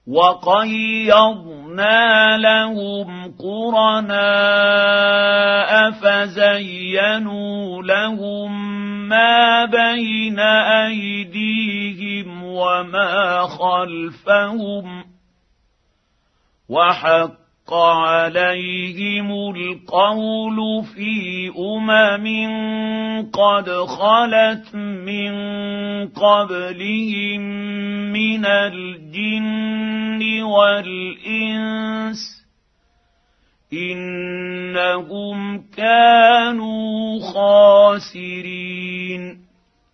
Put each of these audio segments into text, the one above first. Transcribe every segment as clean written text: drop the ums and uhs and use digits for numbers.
وقيضنا لهم قرناء فزينوا لهم ما بين أيديهم وما خلفهم وحق عليهم القول في قد خلت من قبلهم من الجن والإنس إنهم كانوا خاسرين.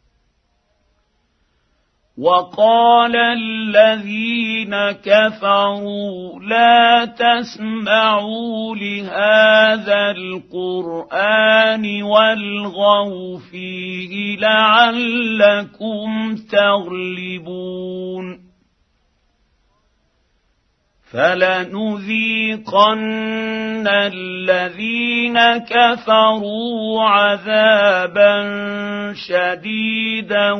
وقال الذين كفروا لا تسمعوا لهذا القرآن والغوا فيه لعلكم تغلبون. فلنذيقن الذين كفروا عذابا شديدا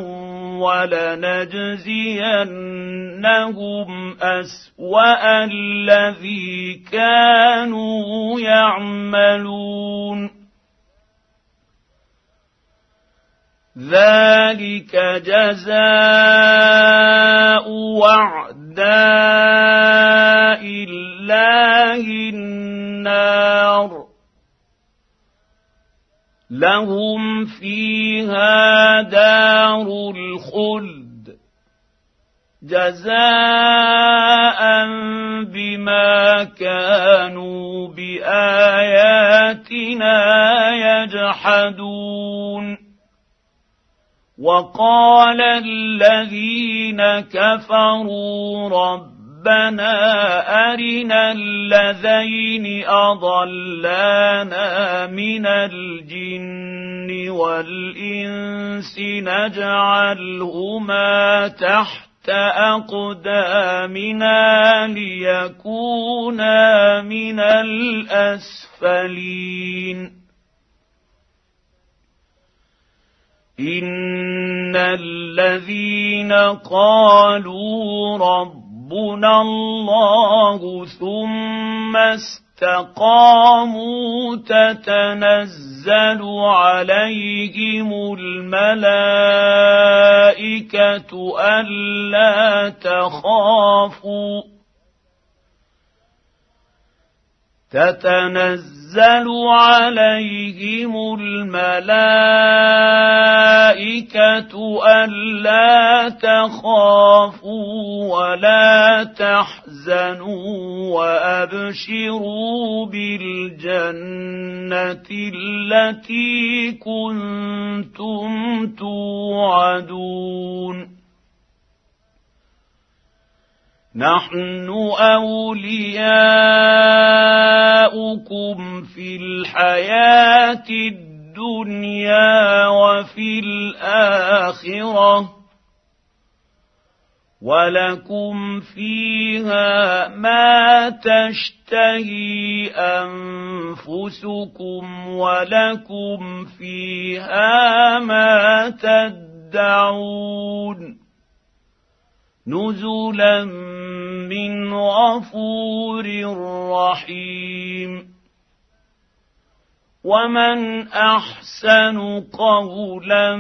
ولنجزينهم أسوأ الذي كانوا يعملون. ذلك جزاء أعداء الله النار لهم فيها دار الخلد جزاء بما كانوا بآياتنا يجحدون. وقال الذين كفروا ربنا أرنا الذين أضلانا من الجن والإنس نجعلهما تحت أقدامنا ليكونا من الأسفلين. إن الذين قالوا ربنا الله ثم استقاموا تتنزل عليهم الملائكة ألا تخافوا تتنزل عليهم الملائكة ألا تخافوا ولا تحزنوا وأبشروا بالجنة التي كنتم توعدون. نحن أولياؤكم في الحياة الدنيا وفي الآخرة ولكم فيها ما تشتهي أنفسكم ولكم فيها ما تدعون نزلا من غفور رحيم. ومن أحسن قولا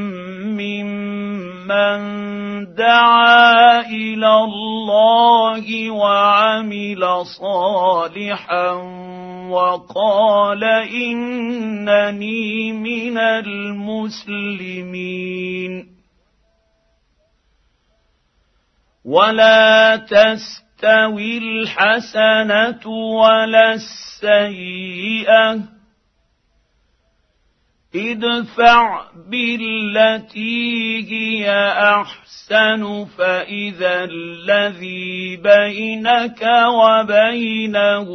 ممن دعا إلى الله وعمل صالحا وقال إنني من المسلمين. ولا تستوي الحسنة ولا السيئة ادفع بالتي هي أحسن فإذا الذي بينك وبينه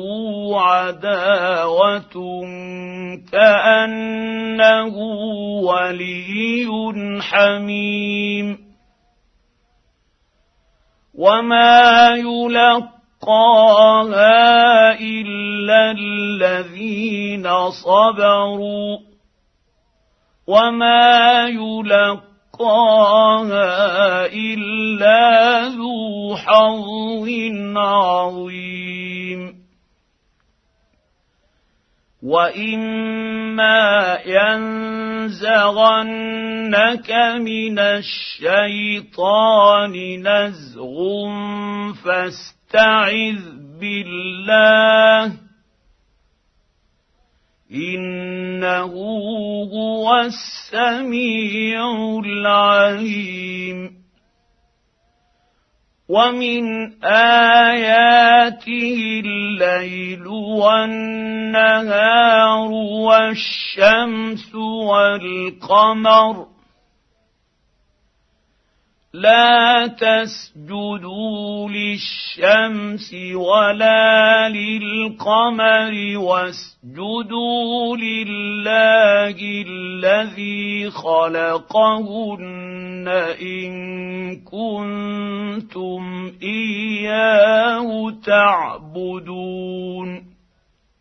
عداوة كأنه ولي حميم. وما يلقاها إلا الذين صبروا وما يلقاها يلقاها إلا ذو حظ عظيم وإما ينزغنك من الشيطان نزغ فاستعذ بالله إنه هو السميع العليم ومن آياته الليل والنهار والشمس والقمر لا تسجدوا للشمس ولا للقمر واسجدوا لله الذي خلقهن إن كنتم إياه تعبدون